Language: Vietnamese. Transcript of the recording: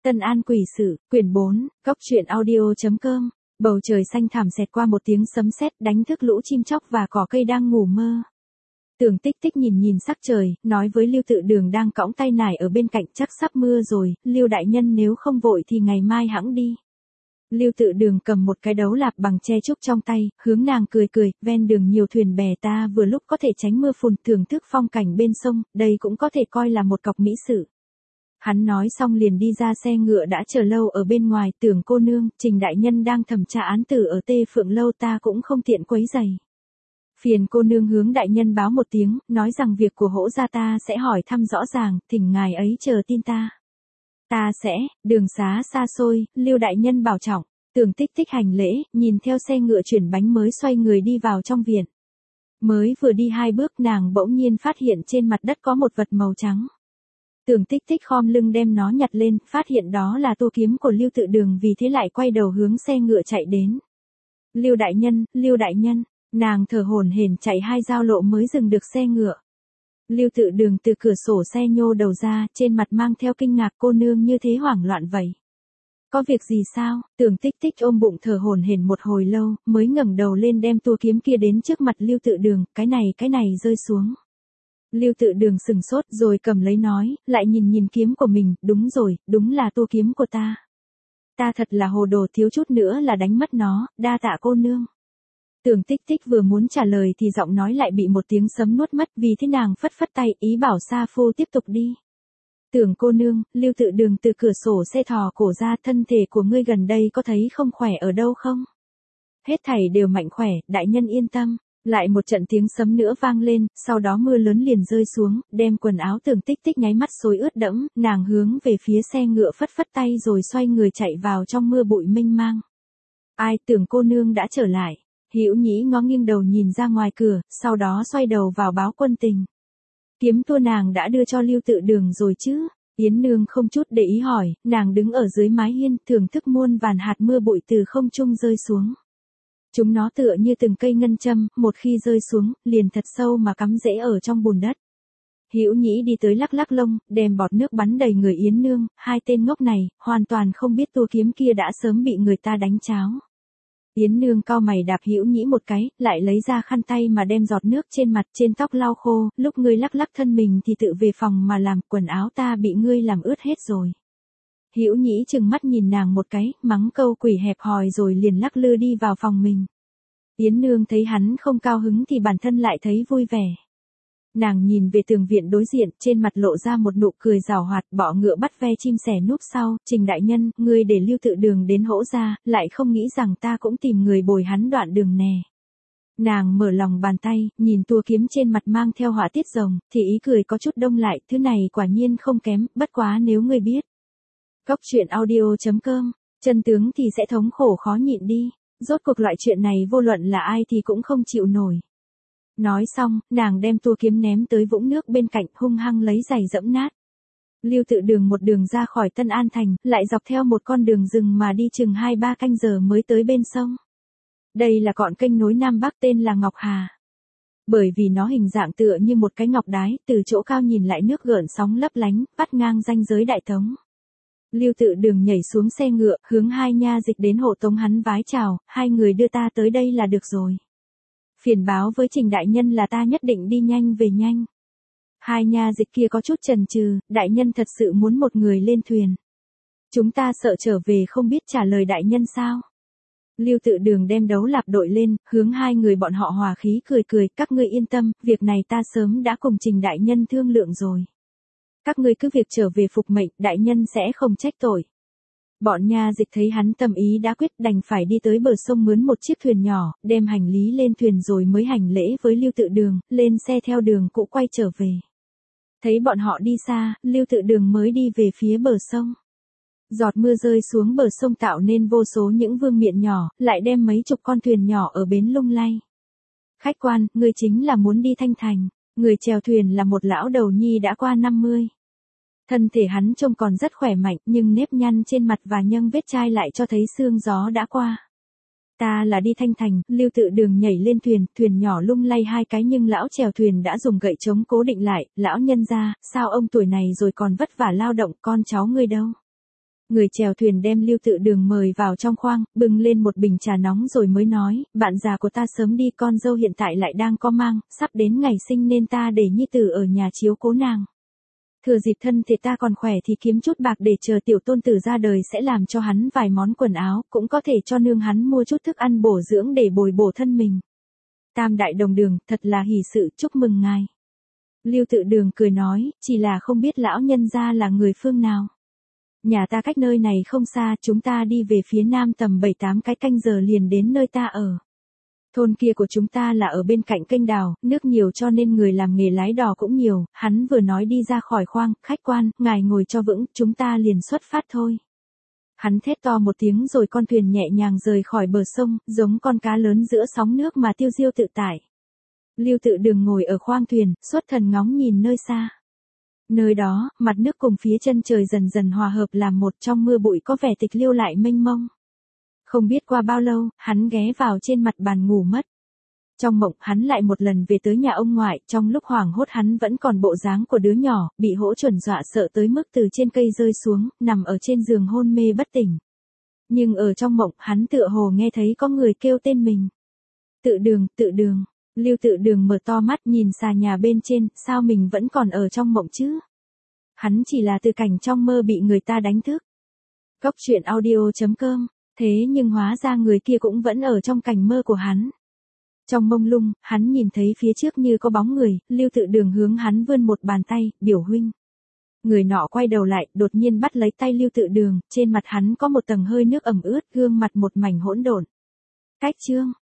Tân An Quỷ Sự, quyển 4, góc truyện audio.com. Bầu trời xanh thẳm xẹt qua một tiếng sấm sét đánh thức lũ chim chóc và cỏ cây đang ngủ mơ. Tưởng Tích Tích nhìn nhìn sắc trời, nói với Lưu Tự Đường đang cõng tay nải ở bên cạnh, chắc sắp mưa rồi, Lưu đại nhân nếu không vội thì ngày mai hẵng đi. Lưu Tự Đường cầm một cái đấu lạp bằng tre trúc trong tay, hướng nàng cười cười, ven đường nhiều thuyền bè ta vừa lúc có thể tránh mưa phùn, thưởng thức phong cảnh bên sông, đây cũng có thể coi là một cọc mỹ sự. Hắn nói xong liền đi ra xe ngựa đã chờ lâu ở bên ngoài. Tưởng cô nương, Trình đại nhân đang thẩm tra án tử ở Tê Phượng lâu, ta cũng không tiện quấy rầy. Phiền cô nương hướng đại nhân báo một tiếng, nói rằng việc của Hỗ gia ta sẽ hỏi thăm rõ ràng, thỉnh ngài ấy chờ tin ta. Ta sẽ, đường xá xa xôi, Lưu đại nhân bảo trọng. Tưởng Tích Tích hành lễ, nhìn theo xe ngựa chuyển bánh mới xoay người đi vào trong viện. Mới vừa đi 2 bước nàng bỗng nhiên phát hiện trên mặt đất có một vật màu trắng. Tưởng Tích Tích khom lưng đem nó nhặt lên, phát hiện đó là tô kiếm của Lưu Tự Đường, vì thế lại quay đầu hướng xe ngựa chạy đến. Lưu đại nhân, nàng thở hổn hển chạy 2 giao lộ mới dừng được xe ngựa. Lưu Tự Đường từ cửa sổ xe nhô đầu ra, trên mặt mang theo kinh ngạc, cô nương như thế hoảng loạn vậy. Có việc gì sao? Tưởng Tích Tích ôm bụng thở hổn hển một hồi lâu, mới ngẩng đầu lên đem tua kiếm kia đến trước mặt Lưu Tự Đường, cái này rơi xuống. Lưu Tự Đường sừng sốt rồi cầm lấy nói, lại nhìn nhìn kiếm của mình, đúng rồi, đúng là tua kiếm của ta. Ta thật là hồ đồ, thiếu chút nữa là đánh mất nó, đa tạ cô nương. Tưởng Tích Tích vừa muốn trả lời thì giọng nói lại bị một tiếng sấm nuốt mất, vì thế nàng phất phất tay, ý bảo Sa Phu tiếp tục đi. Tưởng cô nương, Lưu Tự Đường từ cửa sổ xe thò cổ ra, thân thể của ngươi gần đây có thấy không khỏe ở đâu không? Hết thảy đều mạnh khỏe, đại nhân yên tâm. Lại một trận tiếng sấm nữa vang lên, sau đó mưa lớn liền rơi xuống, đem quần áo Tưởng Tích Tích nháy mắt xối ướt đẫm, nàng hướng về phía xe ngựa phất phất tay rồi xoay người chạy vào trong mưa bụi mênh mang. Ai, Tưởng cô nương đã trở lại. Hữu Nhĩ ngó nghiêng đầu nhìn ra ngoài cửa, sau đó xoay đầu vào báo quân tình. Kiếm tua nàng đã đưa cho Lưu Tự Đường rồi chứ? Yến Nương không chút để ý hỏi, nàng đứng ở dưới mái hiên, thưởng thức muôn vàn hạt mưa bụi từ không trung rơi xuống. Chúng nó tựa như từng cây ngân châm, một khi rơi xuống, liền thật sâu mà cắm rễ ở trong bùn đất. Hữu Nhĩ đi tới lắc lắc lông, đem bọt nước bắn đầy người Yến Nương, hai tên ngốc này, hoàn toàn không biết tua kiếm kia đã sớm bị người ta đánh cháo. Yến Nương cau mày đạp Hữu Nhĩ một cái, lại lấy ra khăn tay mà đem giọt nước trên mặt trên tóc lau khô, lúc ngươi lắc lắc thân mình thì tự về phòng mà làm, quần áo ta bị ngươi làm ướt hết rồi. Hữu Nhĩ trừng mắt nhìn nàng một cái, mắng câu quỷ hẹp hòi rồi liền lắc lư đi vào phòng mình. Yến Nương thấy hắn không cao hứng thì bản thân lại thấy vui vẻ. Nàng nhìn về tường viện đối diện, trên mặt lộ ra một nụ cười giảo hoạt, bọ ngựa bắt ve chim sẻ núp sau, Trình đại nhân, ngươi để Lưu Tự Đường đến Hỗ gia, lại không nghĩ rằng ta cũng tìm người bồi hắn đoạn đường nè. Nàng mở lòng bàn tay, nhìn tua kiếm trên mặt mang theo họa tiết rồng, thì ý cười có chút đông lại, thứ này quả nhiên không kém, bất quá nếu ngươi biết. Góc truyện audio.com, chân tướng thì sẽ thống khổ khó nhịn đi, rốt cuộc loại chuyện này vô luận là ai thì cũng không chịu nổi. Nói xong, nàng đem tua kiếm ném tới vũng nước bên cạnh, hung hăng lấy giày dẫm nát. Lưu Tự Đường một đường ra khỏi Tân An Thành, lại dọc theo một con đường rừng mà đi chừng 2-3 canh giờ mới tới bên sông. Đây là cọn kênh nối Nam Bắc tên là Ngọc Hà. Bởi vì nó hình dạng tựa như một cái ngọc đái, từ chỗ cao nhìn lại nước gợn sóng lấp lánh, vắt ngang ranh giới Đại Tống. Lưu Tự Đường nhảy xuống xe ngựa, hướng hai nha dịch đến hộ tống hắn vái chào, hai người đưa ta tới đây là được rồi. Phiền báo với Trình đại nhân là ta nhất định đi nhanh về nhanh. Hai nha dịch kia có chút chần chừ, đại nhân thật sự muốn một người lên thuyền. Chúng ta sợ trở về không biết trả lời đại nhân sao. Lưu Tự Đường đem đấu lạp đội lên, hướng hai người bọn họ hòa khí cười cười, các ngươi yên tâm, việc này ta sớm đã cùng Trình đại nhân thương lượng rồi. Các ngươi cứ việc trở về phục mệnh, đại nhân sẽ không trách tội. Bọn nha dịch thấy hắn tâm ý đã quyết, đành phải đi tới bờ sông mướn một chiếc thuyền nhỏ, đem hành lý lên thuyền rồi mới hành lễ với Lưu Tự Đường, lên xe theo đường cũ quay trở về. Thấy bọn họ đi xa, Lưu Tự Đường mới đi về phía bờ sông. Giọt mưa rơi xuống bờ sông tạo nên vô số những vương miện nhỏ, lại đem mấy chục con thuyền nhỏ ở bến lung lay. Khách quan, người chính là muốn đi Thanh Thành. Người chèo thuyền là một lão đầu nhi đã qua 50. Thân thể hắn trông còn rất khỏe mạnh, nhưng nếp nhăn trên mặt và những vết chai lại cho thấy sương gió đã qua. Ta là đi Thanh Thành. Lưu Tự Đường nhảy lên thuyền, thuyền nhỏ lung lay 2 cái nhưng lão chèo thuyền đã dùng gậy chống cố định lại, lão nhân gia, sao ông tuổi này rồi còn vất vả lao động, con cháu ngươi đâu? Người chèo thuyền đem Lưu Tự Đường mời vào trong khoang, bưng lên một bình trà nóng rồi mới nói, bạn già của ta sớm đi, con dâu hiện tại lại đang có mang, sắp đến ngày sinh nên ta để nhi tử ở nhà chiếu cố nàng. Thừa dịp thân thể ta còn khỏe thì kiếm chút bạc để chờ tiểu tôn tử ra đời sẽ làm cho hắn vài món quần áo, cũng có thể cho nương hắn mua chút thức ăn bổ dưỡng để bồi bổ thân mình. Tam đại đồng đường, thật là hỷ sự, chúc mừng ngài. Lưu Tự Đường cười nói, chỉ là không biết lão nhân gia là người phương nào. Nhà ta cách nơi này không xa, chúng ta đi về phía nam tầm 7-8 cái canh giờ liền đến nơi ta ở. Thôn kia của chúng ta là ở bên cạnh kênh đào, nước nhiều cho nên người làm nghề lái đò cũng nhiều, hắn vừa nói đi ra khỏi khoang, khách quan, ngài ngồi cho vững, chúng ta liền xuất phát thôi. Hắn thét to một tiếng rồi con thuyền nhẹ nhàng rời khỏi bờ sông, giống con cá lớn giữa sóng nước mà tiêu diêu tự tại. Lưu Tự Đường ngồi ở khoang thuyền, xuất thần ngóng nhìn nơi xa. Nơi đó, mặt nước cùng phía chân trời dần dần hòa hợp làm một, trong mưa bụi có vẻ tịch liêu lại mênh mông. Không biết qua bao lâu, hắn ghé vào trên mặt bàn ngủ mất. Trong mộng, hắn lại một lần về tới nhà ông ngoại, trong lúc hoảng hốt hắn vẫn còn bộ dáng của đứa nhỏ, bị hỗ chuẩn dọa sợ tới mức từ trên cây rơi xuống, nằm ở trên giường hôn mê bất tỉnh. Nhưng ở trong mộng, hắn tựa hồ nghe thấy có người kêu tên mình. Tự Đường, Tự Đường. Lưu Tự Đường mở to mắt nhìn xà nhà bên trên, sao mình vẫn còn ở trong mộng chứ? Hắn chỉ là từ cảnh trong mơ bị người ta đánh thức. Cốc truyện audio.com. Thế nhưng hóa ra người kia cũng vẫn ở trong cảnh mơ của hắn. Trong mông lung, hắn nhìn thấy phía trước như có bóng người, Lưu Tự Đường hướng hắn vươn một bàn tay, biểu huynh. Người nọ quay đầu lại, đột nhiên bắt lấy tay Lưu Tự Đường, trên mặt hắn có một tầng hơi nước ẩm ướt, gương mặt một mảnh hỗn độn. Cách chương.